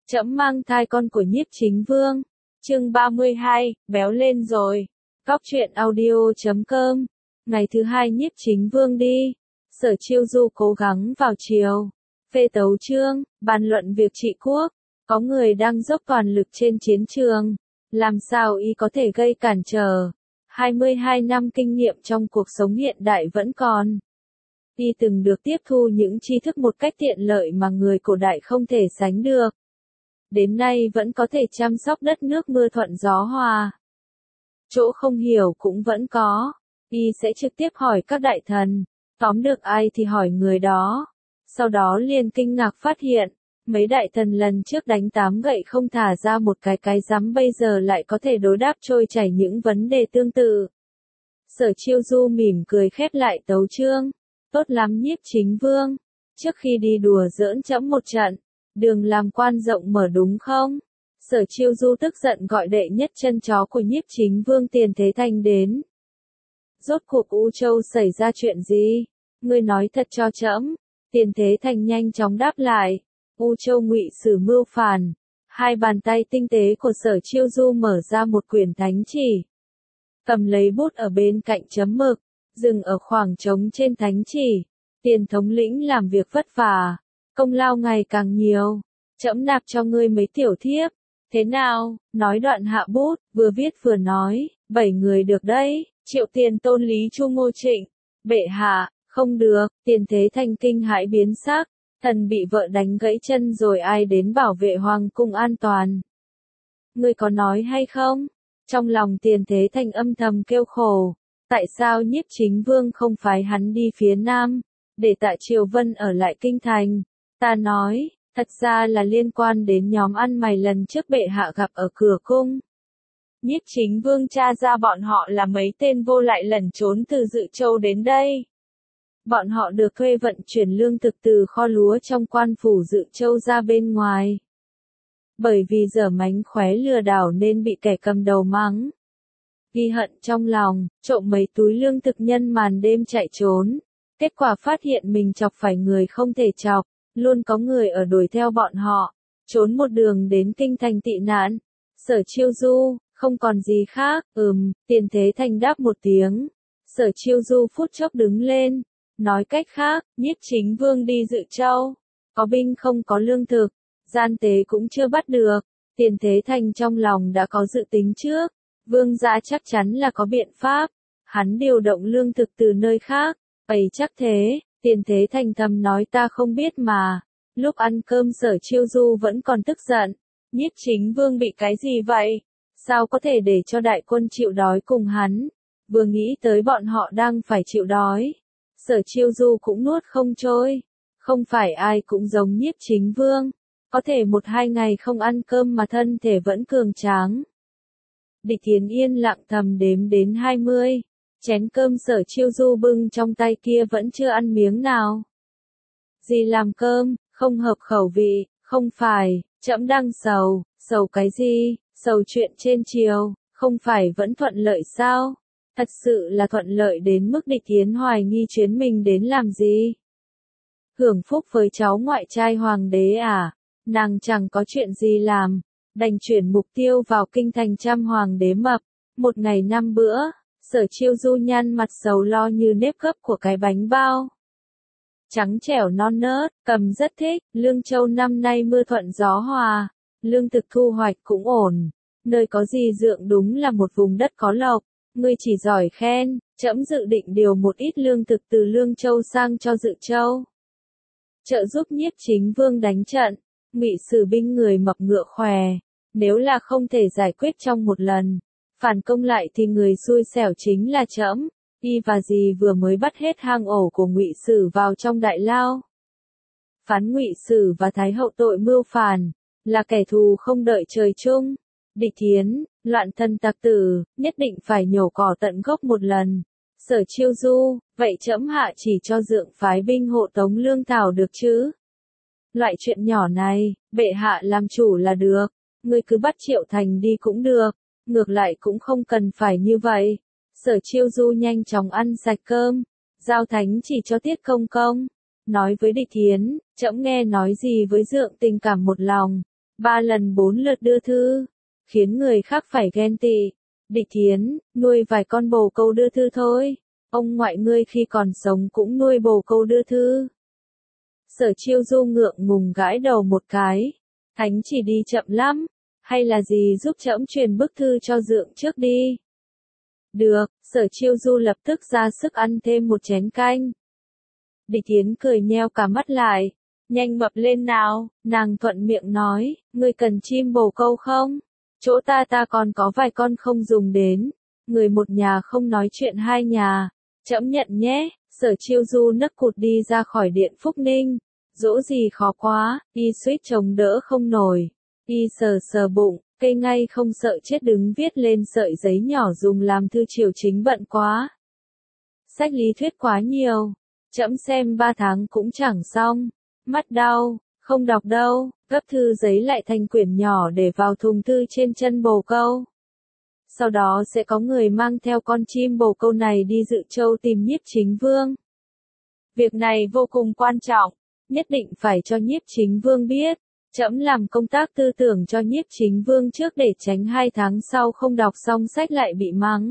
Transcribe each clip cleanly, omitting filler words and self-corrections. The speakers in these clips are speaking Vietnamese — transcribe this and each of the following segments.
Trẫm mang thai con của Nhiếp Chính Vương. Chương 32, béo lên rồi. Góc truyện audio.com. Ngày thứ hai Nhiếp Chính Vương đi. Sở Chiêu Du cố gắng vào chiều. Phê tấu chương, bàn luận việc trị quốc. Có người đang dốc toàn lực trên chiến trường. Làm sao y có thể gây cản trở. 22 năm kinh nghiệm trong cuộc sống hiện đại vẫn còn. Y từng được tiếp thu những tri thức một cách tiện lợi mà người cổ đại không thể sánh được. Đến nay vẫn có thể chăm sóc đất nước mưa thuận gió hòa. Chỗ không hiểu cũng vẫn có. Y sẽ trực tiếp hỏi các đại thần. Tóm được ai thì hỏi người đó. Sau đó liền kinh ngạc phát hiện. Mấy đại thần lần trước đánh 8 gậy không thả ra một cái rắm bây giờ lại có thể đối đáp trôi chảy những vấn đề tương tự. Sở Chiêu Du mỉm cười khép lại tấu chương. Tốt lắm Nhiếp Chính Vương. Trước khi đi đùa giỡn trẫm một trận. Đường làm quan rộng mở đúng không? Sở Chiêu Du tức giận gọi đệ nhất chân chó của Nhiếp Chính Vương Tiền Thế Thành đến. Rốt cuộc U Châu xảy ra chuyện gì? Ngươi nói thật cho trẫm. Tiền Thế Thành nhanh chóng đáp lại. U Châu Ngụy Sử mưu phản. Hai bàn tay tinh tế của Sở Chiêu Du mở ra một quyển thánh chỉ. Cầm lấy bút ở bên cạnh chấm mực. Dừng ở khoảng trống trên thánh chỉ. Tiền thống lĩnh làm việc vất vả. Công lao ngày càng nhiều. Trẫm nạp cho ngươi mấy tiểu thiếp. Thế nào? Nói đoạn hạ bút, vừa viết vừa nói. 7 người được đấy. Triệu Tiền Tôn Lý Chu Ngô Trịnh. Bệ hạ, không được. Tiền Thế Thành kinh hãi biến sắc. Thần bị vợ đánh gãy chân rồi ai đến bảo vệ hoàng cung an toàn. Ngươi có nói hay không? Trong lòng Tiền Thế Thành âm thầm kêu khổ. Tại sao Nhiếp Chính Vương không phái hắn đi phía Nam? Để Tạ Triều Vân ở lại kinh thành. Ta nói, thật ra là liên quan đến nhóm ăn mày lần trước bệ hạ gặp ở cửa cung. Nhiếp Chính Vương tra ra bọn họ là mấy tên vô lại lẩn trốn từ Dự Châu đến đây. Bọn họ được thuê vận chuyển lương thực từ kho lúa trong quan phủ Dự Châu ra bên ngoài. Bởi vì dở mánh khóe lừa đảo nên bị kẻ cầm đầu mắng. Ghi hận trong lòng, trộm mấy túi lương thực nhân màn đêm chạy trốn. Kết quả phát hiện mình chọc phải người không thể chọc. Luôn có người ở đuổi theo bọn họ, trốn một đường đến kinh thành tị nạn. Sở Chiêu Du, không còn gì khác, Tiền Thế Thành đáp một tiếng. Sở Chiêu Du phút chốc đứng lên, nói cách khác, Nhiếp Chính Vương đi Dự Châu, có binh không có lương thực, gian tế cũng chưa bắt được. Tiền Thế Thành trong lòng đã có dự tính trước, Vương gia chắc chắn là có biện pháp, hắn điều động lương thực từ nơi khác, chắc thế. Tiền Thế Thành thầm nói ta không biết mà. Lúc ăn cơm Sở Chiêu Du vẫn còn tức giận. Nhiếp Chính Vương bị cái gì vậy? Sao có thể để cho đại quân chịu đói cùng hắn? Vừa nghĩ tới bọn họ đang phải chịu đói. Sở Chiêu Du cũng nuốt không trôi. Không phải ai cũng giống Nhiếp Chính Vương. Có thể 1-2 ngày không ăn cơm mà thân thể vẫn cường tráng. Địch Thiến yên lặng thầm đếm đến 20. Chén cơm Sở Chiêu Du bưng trong tay kia vẫn chưa ăn miếng nào. Gì làm cơm, không hợp khẩu vị, không phải, trẫm đang sầu, sầu cái gì, sầu chuyện trên triều, không phải vẫn thuận lợi sao? Thật sự là thuận lợi đến mức Địch Thiến hoài nghi chuyến mình đến làm gì? Hưởng phúc với cháu ngoại trai hoàng đế à? Nàng chẳng có chuyện gì làm, đành chuyển mục tiêu vào kinh thành chăm hoàng đế mập, 1 ngày 5 bữa. Sở Chiêu Du nhăn mặt sầu lo như nếp gấp của cái bánh bao. Trắng trẻo non nớt, Cầm rất thích, Lương Châu năm nay mưa thuận gió hòa, lương thực thu hoạch cũng ổn, nơi có gì dượng đúng là một vùng đất có lộc, ngươi chỉ giỏi khen, trẫm dự định điều một ít lương thực từ Lương Châu sang cho Dự Châu. Trợ giúp Nhiếp Chính Vương đánh trận, Ngụy Sử binh người mập ngựa khỏe, nếu là không thể giải quyết trong một lần. Phản công lại thì người xui xẻo chính là trẫm. Y và dì vừa mới bắt hết hang ổ của Ngụy Sử vào trong đại lao. Phán Ngụy Sử và Thái hậu tội mưu phản, là kẻ thù không đợi trời chung. Địch Thiến, loạn thân tặc tử, nhất định phải nhổ cỏ tận gốc một lần. Sở Chiêu Du, vậy trẫm hạ chỉ cho dượng phái binh hộ tống lương thảo được chứ? Loại chuyện nhỏ này, bệ hạ làm chủ là được, ngươi cứ bắt Triệu Thành đi cũng được. Ngược lại cũng không cần phải như vậy. Sở Chiêu Du nhanh chóng ăn sạch cơm, giao thánh chỉ cho Tiết Công Công. Nói với Địch Thiến, trẫm nghe nói gì với dượng tình cảm một lòng. 3 lần 4 lượt đưa thư, khiến người khác phải ghen tị. Địch Thiến, nuôi vài con bồ câu đưa thư thôi, ông ngoại ngươi khi còn sống cũng nuôi bồ câu đưa thư. Sở Chiêu Du ngượng ngùng gãi đầu một cái, Thánh chỉ đi chậm lắm, hay là gì giúp trẫm truyền bức thư cho Dượng trước đi. Được, Sở Chiêu Du lập tức ra sức ăn thêm một chén canh. Địch Thiến cười nheo cả mắt lại, nhanh mập lên nào, nàng thuận miệng nói, ngươi cần chim bồ câu không? Chỗ ta còn có vài con không dùng đến, người một nhà không nói chuyện hai nhà, trẫm nhận nhé. Sở Chiêu Du nấc cụt đi ra khỏi điện Phúc Ninh, dỗ gì khó quá, y suýt chống đỡ không nổi, y sờ sờ bụng, cây ngay không sợ chết đứng viết lên sợi giấy nhỏ dùng làm thư triều chính bận quá. Sách lý thuyết quá nhiều, trẫm xem 3 tháng cũng chẳng xong, mắt đau, không đọc đâu, gấp thư giấy lại thành quyển nhỏ để vào thùng thư trên chân bồ câu. Sau đó sẽ có người mang theo con chim bồ câu này đi Dự Châu tìm Nhiếp Chính Vương. Việc này vô cùng quan trọng, nhất định phải cho Nhiếp Chính Vương biết. Trẫm làm công tác tư tưởng cho Nhiếp Chính Vương trước để tránh 2 tháng sau không đọc xong sách lại bị mắng.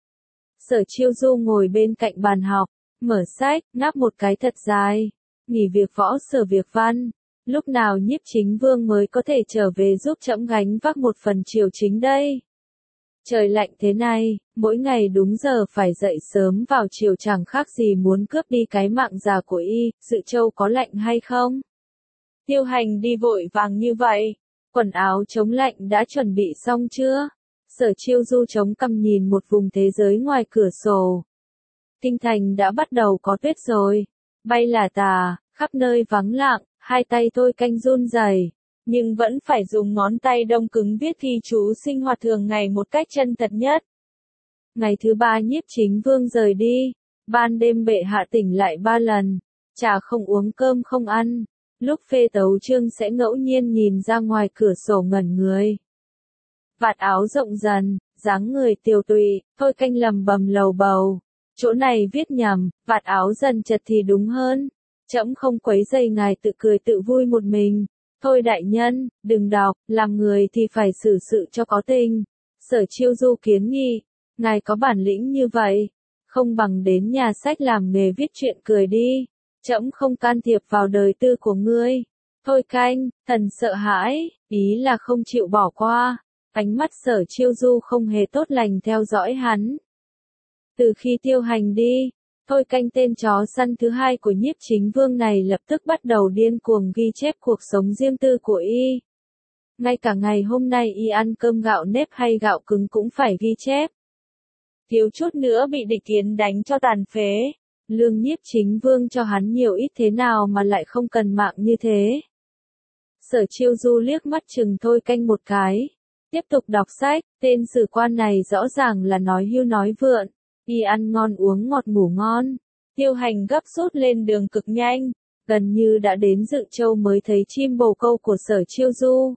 Sở Chiêu Du ngồi bên cạnh bàn học, mở sách, ngáp một cái thật dài, nghỉ việc võ sở việc văn. Lúc nào Nhiếp Chính Vương mới có thể trở về giúp trẫm gánh vác một phần triều chính đây? Trời lạnh thế này, mỗi ngày đúng giờ phải dậy sớm vào chiều chẳng khác gì muốn cướp đi cái mạng già của y. Dự Châu có lạnh hay không? Tiêu Hành đi vội vàng như vậy, quần áo chống lạnh đã chuẩn bị xong chưa? Sở Chiêu Du chống cằm nhìn một vùng thế giới ngoài cửa sổ. Kinh thành đã bắt đầu có tuyết rồi, bay là tà, khắp nơi vắng lặng, hai tay Thôi Canh run rẩy, nhưng vẫn phải dùng ngón tay đông cứng viết thi chú sinh hoạt thường ngày một cách chân thật nhất. Ngày thứ 3 Nhiếp Chính Vương rời đi, ban đêm bệ hạ tỉnh lại 3 lần, trà không uống cơm không ăn. Lúc phê tấu chương sẽ ngẫu nhiên nhìn ra ngoài cửa sổ ngẩn người. Vạt áo rộng dần, dáng người tiều tụy, Thôi Canh lầm bầm lầu bầu. Chỗ này viết nhầm, vạt áo dần chật thì đúng hơn. Trẫm không quấy rầy ngài tự cười tự vui một mình. Thôi đại nhân, đừng đọc, làm người thì phải xử sự cho có tình. Sở Chiêu Du kiến nghị, ngài có bản lĩnh như vậy, không bằng đến nhà sách làm nghề viết truyện cười đi. Trẫm không can thiệp vào đời tư của ngươi. Thôi Canh, thần sợ hãi, ý là không chịu bỏ qua. Ánh mắt Sở Chiêu Du không hề tốt lành theo dõi hắn. Từ khi Tiêu Hành đi, Thôi Canh tên chó săn thứ hai của Nhiếp Chính Vương này lập tức bắt đầu điên cuồng ghi chép cuộc sống riêng tư của y. Ngay cả ngày hôm nay y ăn cơm gạo nếp hay gạo cứng cũng phải ghi chép. Thiếu chút nữa bị Địch Thiến đánh cho tàn phế. Lương Nhiếp Chính Vương cho hắn nhiều ít thế nào mà lại không cần mạng như thế. Sở Chiêu Du liếc mắt chừng Thôi Canh một cái, tiếp tục đọc sách. Tên sử quan này rõ ràng là nói hưu nói vượn, y ăn ngon uống ngọt ngủ ngon. Tiêu Hành gấp rút lên đường cực nhanh, gần như đã đến Dự Châu mới thấy chim bồ câu của Sở Chiêu Du.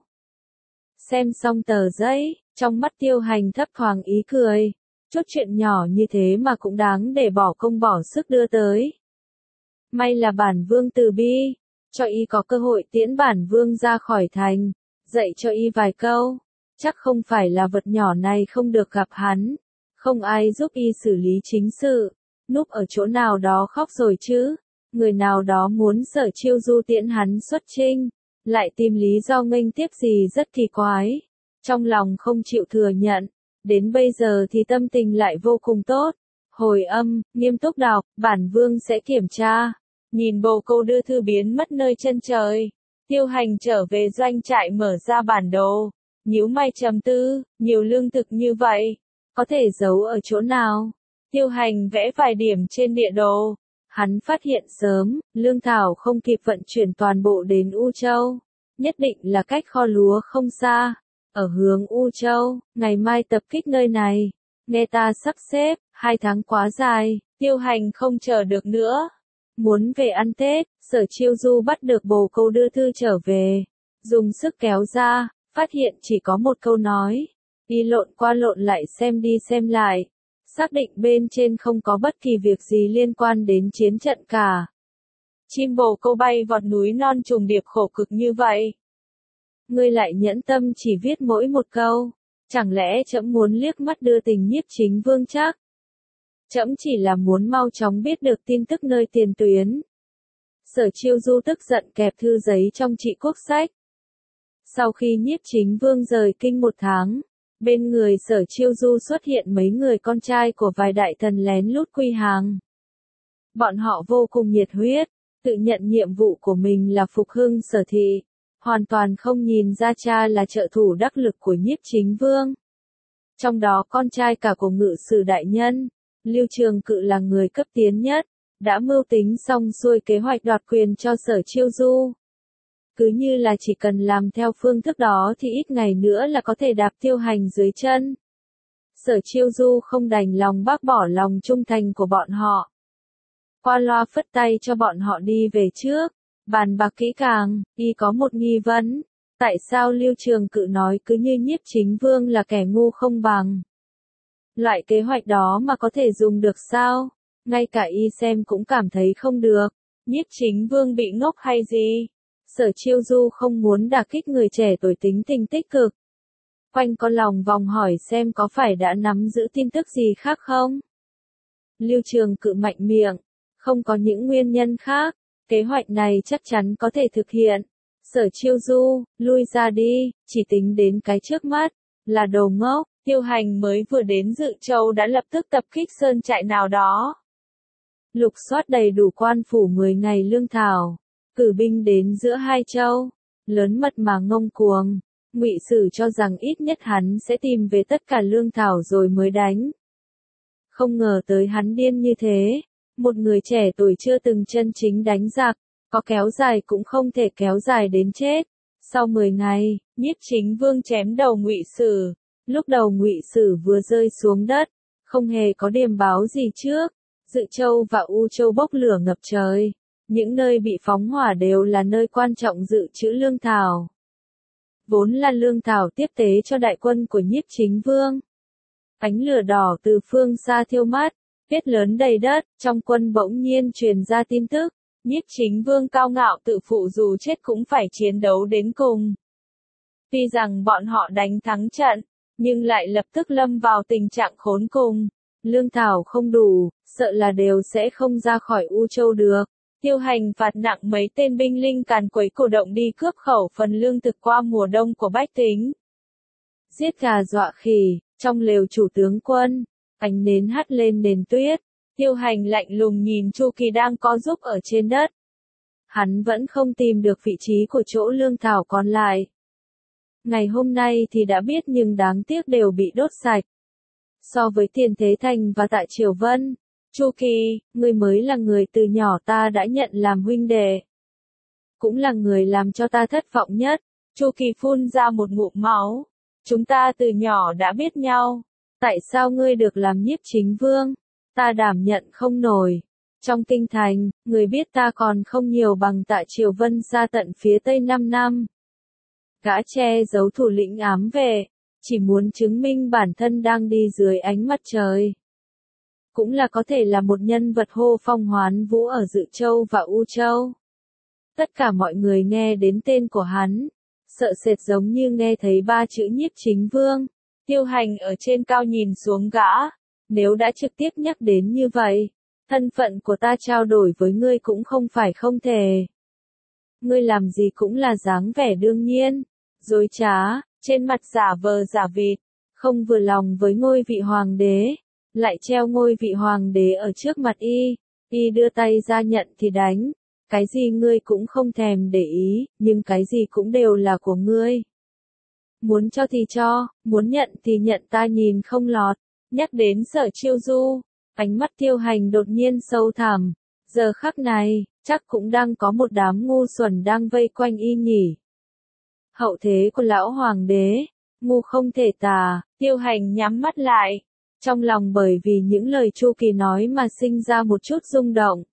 Xem xong tờ giấy, trong mắt Tiêu Hành thấp thoáng ý cười. Chút chuyện nhỏ như thế mà cũng đáng để bỏ công bỏ sức đưa tới. May là bản vương từ bi, cho y có cơ hội tiễn bản vương ra khỏi thành, dạy cho y vài câu. Chắc không phải là vật nhỏ này không được gặp hắn, không ai giúp y xử lý chính sự, núp ở chỗ nào đó khóc rồi chứ. Người nào đó muốn Sở Chiêu Du tiễn hắn xuất chinh, lại tìm lý do nghênh tiếp gì rất kỳ quái. Trong lòng không chịu thừa nhận. Đến bây giờ thì tâm tình lại vô cùng tốt. Hồi âm, nghiêm túc đọc, bản vương sẽ kiểm tra. Nhìn bồ câu đưa thư biến mất nơi chân trời. Tiêu Hành trở về doanh trại mở ra bản đồ. Nhíu mày trầm tư, nhiều lương thực như vậy, có thể giấu ở chỗ nào? Tiêu Hành vẽ vài điểm trên địa đồ. Hắn phát hiện sớm, lương thảo không kịp vận chuyển toàn bộ đến U Châu. Nhất định là cách kho lúa không xa. Ở hướng U Châu, ngày mai tập kích nơi này. Nghe ta sắp xếp, 2 tháng quá dài, Tiêu Hành không chờ được nữa. Muốn về ăn Tết, Sở Chiêu Du bắt được bồ câu đưa thư trở về. Dùng sức kéo ra, phát hiện chỉ có một câu nói. Đi lộn qua lộn lại xem đi xem lại. Xác định bên trên không có bất kỳ việc gì liên quan đến chiến trận cả. Chim bồ câu bay vọt núi non trùng điệp khổ cực như vậy. Ngươi lại nhẫn tâm chỉ viết mỗi một câu. Chẳng lẽ trẫm muốn liếc mắt đưa tình Nhiếp Chính Vương chắc? Trẫm chỉ là muốn mau chóng biết được tin tức nơi tiền tuyến. Sở Chiêu Du tức giận kẹp thư giấy trong Trị Quốc Sách. Sau khi Nhiếp Chính Vương rời kinh 1 tháng, bên người Sở Chiêu Du xuất hiện mấy người con trai của vài đại thần lén lút quy hàng. Bọn họ vô cùng nhiệt huyết, tự nhận nhiệm vụ của mình là phục hưng Sở thị, hoàn toàn không nhìn ra cha là trợ thủ đắc lực của Nhiếp Chính Vương. Trong đó con trai cả của ngự sử đại nhân, Lưu Trường Cự là người cấp tiến nhất, đã mưu tính xong xuôi kế hoạch đoạt quyền cho Sở Chiêu Du. Cứ như là chỉ cần làm theo phương thức đó thì ít ngày nữa là có thể đạp Tiêu Hành dưới chân. Sở Chiêu Du không đành lòng bác bỏ lòng trung thành của bọn họ. Qua loa phất tay cho bọn họ đi về trước, bàn bạc kỹ càng, y có một nghi vấn. Tại sao Lưu Trường Cự nói cứ như Nhiếp Chính Vương là kẻ ngu không bằng? Loại kế hoạch đó mà có thể dùng được sao? Ngay cả y xem cũng cảm thấy không được. Nhiếp Chính Vương bị ngốc hay gì? Sở Chiêu Du không muốn đả kích người trẻ tuổi tính tình tích cực. Quanh con lòng vòng hỏi xem có phải đã nắm giữ tin tức gì khác không? Lưu Trường Cự mạnh miệng. Không có những nguyên nhân khác. Kế hoạch này chắc chắn có thể thực hiện. Sở Chiêu Du, lui ra đi, chỉ tính đến cái trước mắt, là đồ ngốc. Tiêu Hành mới vừa đến Dự Châu đã lập tức tập kích sơn trại nào đó. Lục soát đầy đủ quan phủ 10 ngày lương thảo, cử binh đến giữa hai châu, lớn mật mà ngông cuồng. Ngụy Sử cho rằng ít nhất hắn sẽ tìm về tất cả lương thảo rồi mới đánh. Không ngờ tới hắn điên như thế, một người trẻ tuổi chưa từng chân chính đánh giặc, có kéo dài cũng không thể kéo dài đến chết. Sau 10 ngày, Nhiếp Chính Vương chém đầu Ngụy Sử. Lúc đầu Ngụy Sử vừa rơi xuống đất, không hề có điềm báo gì trước. Dự Châu và U Châu bốc lửa ngập trời. Những nơi bị phóng hỏa đều là nơi quan trọng dự trữ lương thảo. Vốn là lương thảo tiếp tế cho đại quân của Nhiếp Chính Vương. Ánh lửa đỏ từ phương xa thiêu mắt, tuyết lớn đầy đất, trong quân bỗng nhiên truyền ra tin tức. Nhiếp Chính Vương cao ngạo tự phụ dù chết cũng phải chiến đấu đến cùng. Tuy rằng bọn họ đánh thắng trận, nhưng lại lập tức lâm vào tình trạng khốn cùng. Lương thảo không đủ, sợ là đều sẽ không ra khỏi U Châu được. Tiêu Hành phạt nặng mấy tên binh linh càn quấy cổ động đi cướp khẩu phần lương thực qua mùa đông của bách tính. Giết gà dọa khỉ, trong lều chủ tướng quân, ánh nến hắt lên nền tuyết. Tiêu Hành lạnh lùng nhìn Chu Kỳ đang co giúp ở trên đất. Hắn vẫn không tìm được vị trí của chỗ lương thảo còn lại. Ngày hôm nay thì đã biết nhưng đáng tiếc đều bị đốt sạch. So với Tiền Thế Thành và Tạ Triều Vân, Chu Kỳ, ngươi mới là người từ nhỏ ta đã nhận làm huynh đệ. Cũng là người làm cho ta thất vọng nhất. Chu Kỳ phun ra một ngụm máu. Chúng ta từ nhỏ đã biết nhau. Tại sao ngươi được làm Nhiếp Chính Vương? Ta đảm nhận không nổi. Trong kinh thành, người biết ta còn không nhiều bằng Tạ Triều Vân xa tận phía tây 5 năm. Gã che giấu thủ lĩnh ám vệ, chỉ muốn chứng minh bản thân đang đi dưới ánh mặt trời. Cũng là có thể là một nhân vật hô phong hoán vũ ở Dự Châu và U Châu. Tất cả mọi người nghe đến tên của hắn, sợ sệt giống như nghe thấy 3 chữ Nhiếp Chính Vương. Tiêu Hành ở trên cao nhìn xuống gã, nếu đã trực tiếp nhắc đến như vậy, thân phận của ta trao đổi với ngươi cũng không phải không thể. Ngươi làm gì cũng là dáng vẻ đương nhiên, dối trá, trên mặt giả vờ giả vịt, không vừa lòng với ngôi vị hoàng đế, lại treo ngôi vị hoàng đế ở trước mặt y đưa tay ra nhận thì đánh, cái gì ngươi cũng không thèm để ý, nhưng cái gì cũng đều là của ngươi. Muốn cho thì cho, muốn nhận thì nhận, ta nhìn không lọt. Nhắc đến Sở Chiêu Du, ánh mắt Tiêu Hành đột nhiên sâu thẳm. Giờ khắc này, chắc cũng đang có một đám ngu xuẩn đang vây quanh y nhỉ. Hậu thế của lão hoàng đế, ngu không thể tả. Tiêu Hành nhắm mắt lại, trong lòng bởi vì những lời Chu Kỳ nói mà sinh ra một chút rung động.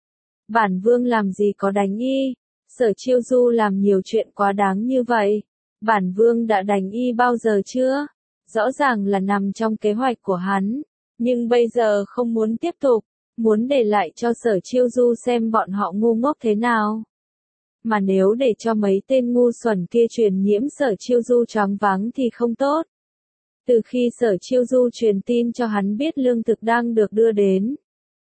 Bản vương làm gì có đánh y, Sở Chiêu Du làm nhiều chuyện quá đáng như vậy. Bản vương đã đánh y bao giờ chưa? Rõ ràng là nằm trong kế hoạch của hắn, nhưng bây giờ không muốn tiếp tục, muốn để lại cho Sở Chiêu Du xem bọn họ ngu ngốc thế nào. mà nếu để cho mấy tên ngu xuẩn kia truyền nhiễm Sở Chiêu Du choáng váng thì không tốt. Từ khi Sở Chiêu Du truyền tin cho hắn biết lương thực đang được đưa đến,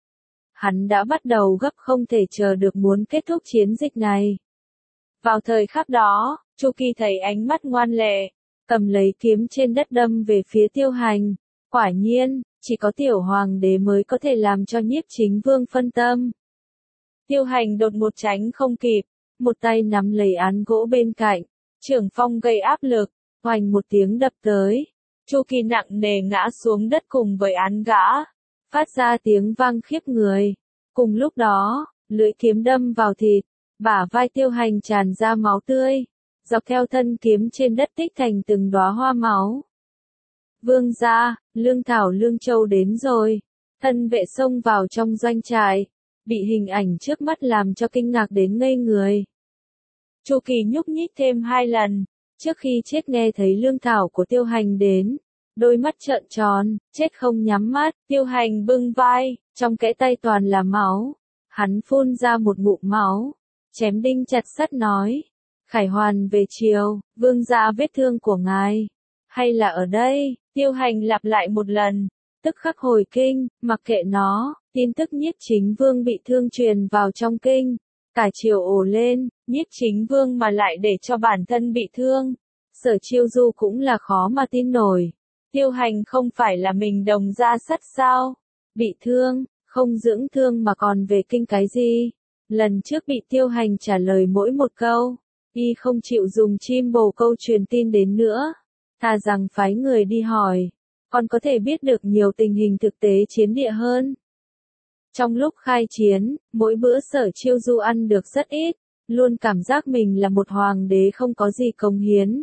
hắn đã bắt đầu gấp không thể chờ được muốn kết thúc chiến dịch này. Vào thời khắc đó, Chu Kỳ thấy ánh mắt ngoan lệ, cầm lấy kiếm trên đất đâm về phía Tiêu Hành. Quả nhiên, chỉ có tiểu hoàng đế mới có thể làm cho Nhiếp Chính Vương phân tâm. Tiêu Hành đột một tránh không kịp, một tay nắm lấy án gỗ bên cạnh, trưởng phong gây áp lực, oành một tiếng đập tới. Chu Kỳ nặng nề ngã xuống đất cùng với án gã, phát ra tiếng vang khiếp người. Cùng lúc đó, lưỡi kiếm đâm vào thịt, bả vai Tiêu Hành tràn ra máu tươi, dọc theo thân kiếm trên đất tích thành từng đóa hoa máu. Vương gia, lương thảo lương châu đến rồi. Thân vệ xông vào trong doanh trại, bị hình ảnh trước mắt làm cho kinh ngạc đến ngây người. Chu Kỳ nhúc nhích thêm 2 lần, trước khi chết nghe thấy lương thảo của Tiêu Hành đến, đôi mắt trợn tròn, chết không nhắm mắt. Tiêu Hành bưng vai, trong kẽ tay toàn là máu, hắn phun ra một ngụm máu, chém đinh chặt sắt nói: Khải Hoàn về chiều, vương gia vết thương của ngài, hay là ở đây? Tiêu Hành lặp lại một lần, tức khắc hồi kinh, mặc kệ nó. Tin tức Nhiếp Chính Vương bị thương truyền vào trong kinh, cả triều ồ lên. Nhiếp Chính Vương mà lại để cho bản thân bị thương, Sở Chiêu Du cũng là khó mà tin nổi. Tiêu Hành không phải là mình đồng ra sắt sao? Bị thương, không dưỡng thương mà còn về kinh cái gì? Lần trước bị Tiêu Hành trả lời mỗi một câu, y không chịu dùng chim bồ câu truyền tin đến nữa, thà rằng phái người đi hỏi, còn có thể biết được nhiều tình hình thực tế chiến địa hơn. Trong lúc khai chiến, mỗi bữa Sở Chiêu Du ăn được rất ít, luôn cảm giác mình là một hoàng đế không có gì cống hiến.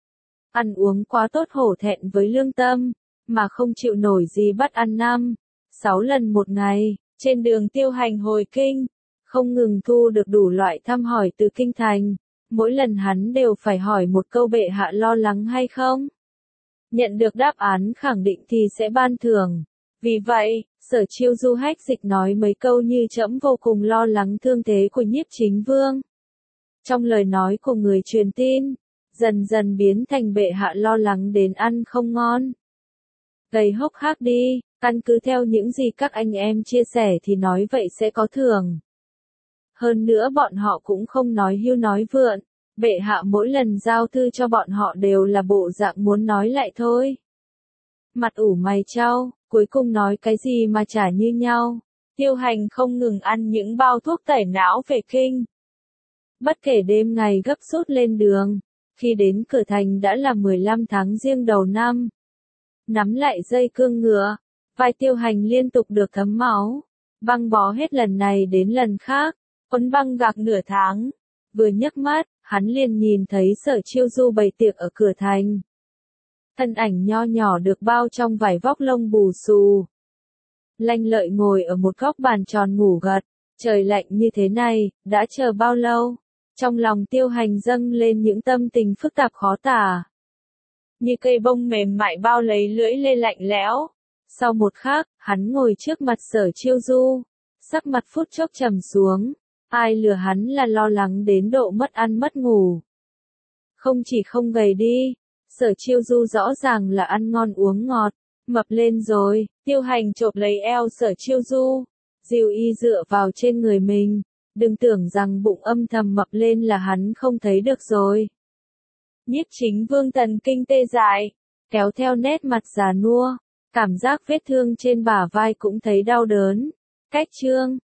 Ăn uống quá tốt hổ thẹn với lương tâm, mà không chịu nổi gì bắt ăn 5-6 lần một ngày. Trên đường Tiêu Hành hồi kinh, không ngừng thu được đủ loại thăm hỏi từ kinh thành. Mỗi lần hắn đều phải hỏi một câu: bệ hạ lo lắng hay không? Nhận được đáp án khẳng định thì sẽ ban thưởng. Vì vậy, Sở Chiêu Du hách dịch nói mấy câu như: trẫm vô cùng lo lắng thương thế của Nhiếp Chính Vương. Trong lời nói của người truyền tin, dần dần biến thành bệ hạ lo lắng đến ăn không ngon. Gầy hốc hác đi, căn cứ theo những gì các anh em chia sẻ thì nói vậy sẽ có thưởng. Hơn nữa bọn họ cũng không nói hưu nói vượn, bệ hạ mỗi lần giao thư cho bọn họ đều là bộ dạng muốn nói lại thôi. Mặt ủ mày chau, cuối cùng nói cái gì mà chả như nhau. Tiêu Hành không ngừng ăn những bao thuốc tẩy não về kinh. Bất kể đêm ngày gấp rút lên đường, khi đến cửa thành đã là 15 tháng Giêng đầu năm. Nắm lại dây cương ngựa, vai Tiêu Hành liên tục được thấm máu, băng bó hết lần này đến lần khác, quấn băng gạc nửa tháng. Vừa nhấc mắt, hắn liền nhìn thấy Sở Chiêu Du bày tiệc ở cửa thành. Thân ảnh nho nhỏ được bao trong vải vóc lông bù xù. Lanh Lợi ngồi ở một góc bàn tròn ngủ gật, trời lạnh như thế này, đã chờ bao lâu? Trong lòng Tiêu Hành dâng lên những tâm tình phức tạp khó tả. Như cây bông mềm mại bao lấy lưỡi lê lạnh lẽo. Sau một khắc, hắn ngồi trước mặt Sở Chiêu Du, sắc mặt phút chốc trầm xuống. Ai lừa hắn là lo lắng đến độ mất ăn mất ngủ. Không chỉ không gầy đi, Sở Chiêu Du rõ ràng là ăn ngon uống ngọt, mập lên rồi. Tiêu Hành chộp lấy eo Sở Chiêu Du, dìu y dựa vào trên người mình. Đừng tưởng rằng bụng âm thầm mập lên là hắn không thấy được rồi. Nhiếp Chính Vương thần kinh tê dại, kéo theo nét mặt già nua, cảm giác vết thương trên bả vai cũng thấy đau đớn. Cách chương